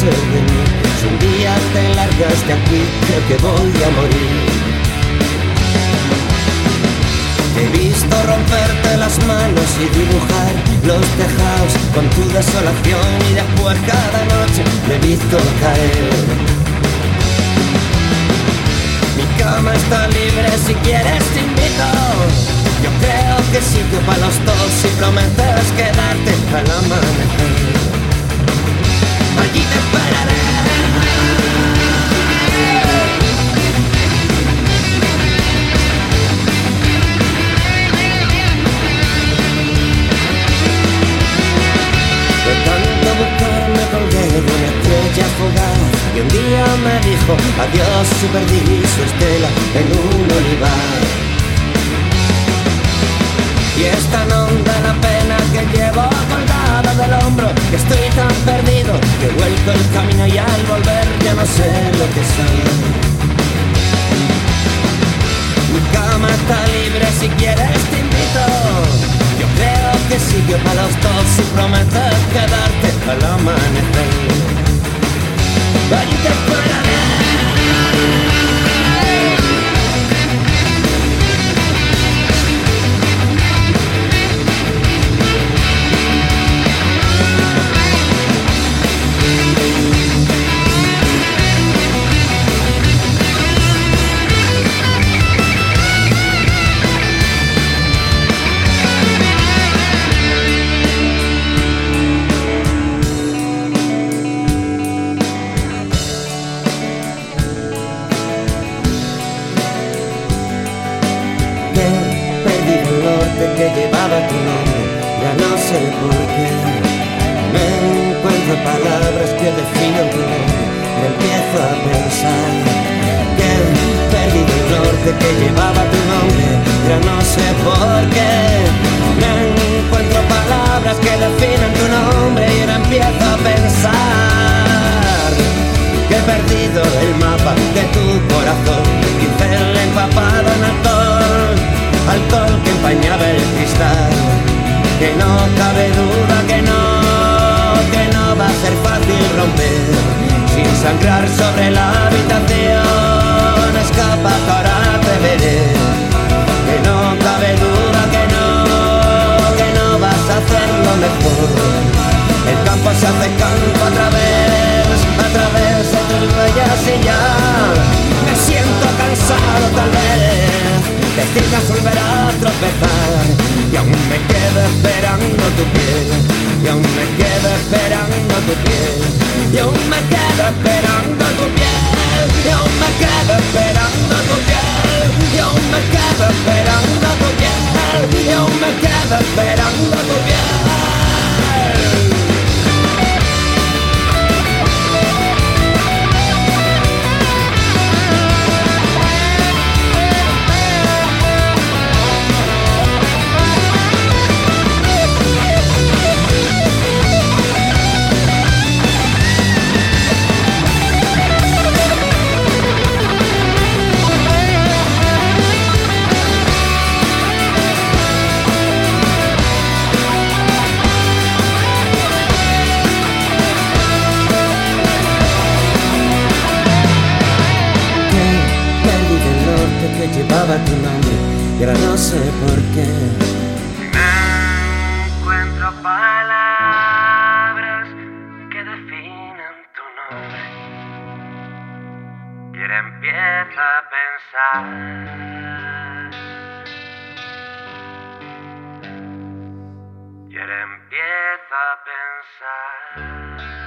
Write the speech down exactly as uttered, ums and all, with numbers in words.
ser de mí. Si un día te largas de aquí, creo que voy a morir. He visto romperte las manos y dibujar los tejados con tu desolación, y después cada noche me he visto caer. Mi cama está libre, si quieres te invito. Yo creo que sitio para los dos si prometes quedarte al amanecer. Allí te esperaré. De tanto buscar me colgué de una estrella fugaz, y un día me dijo adiós y perdí su estela en un olivar. Y es tan honda la pena que llevo colgada del hombro, que estoy tan perdido que vuelco el camino y al volver ya no sé lo que soy. Mi cama está libre, si quieres te invito. Yo creo que sitio para los dos si prometes quedarte al amanecer. Allí te esperaré. Que llevaba tu nombre, ya no sé por qué. No encuentro palabras que definan tu nombre, me empiezo a pensar que he perdido el norte que llevaba tu nombre, ya no sé por qué. No encuentro palabras que definan tu nombre y ahora empiezo a pensar que he perdido el mapa de tu corazón, pincel empapado en alcohol, alcohol que empañaba el cristal. Que no cabe duda que no, que no va a ser fácil romper, sin sangrar sobre la habitación. Escapa que ahora te veré. Que no cabe duda que no, que no vas a hacerlo mejor. El campo se hace campo a través, a través de tus huellas y ya me siento cansado tal vez. Decir que volverá a tropezar, y aún me quedo esperando tu piel, y aún me quedo esperando tu piel, y aún me quedo esperando tu piel, y aún me quedo esperando tu piel, y aún me quedo esperando tu piel, y aún me quedo esperando tu piel. Que llevaba tu nombre, y ahora no sé por qué. No encuentro palabras que definan tu nombre, y ahora empiezo a pensar, y ahora empiezo a pensar.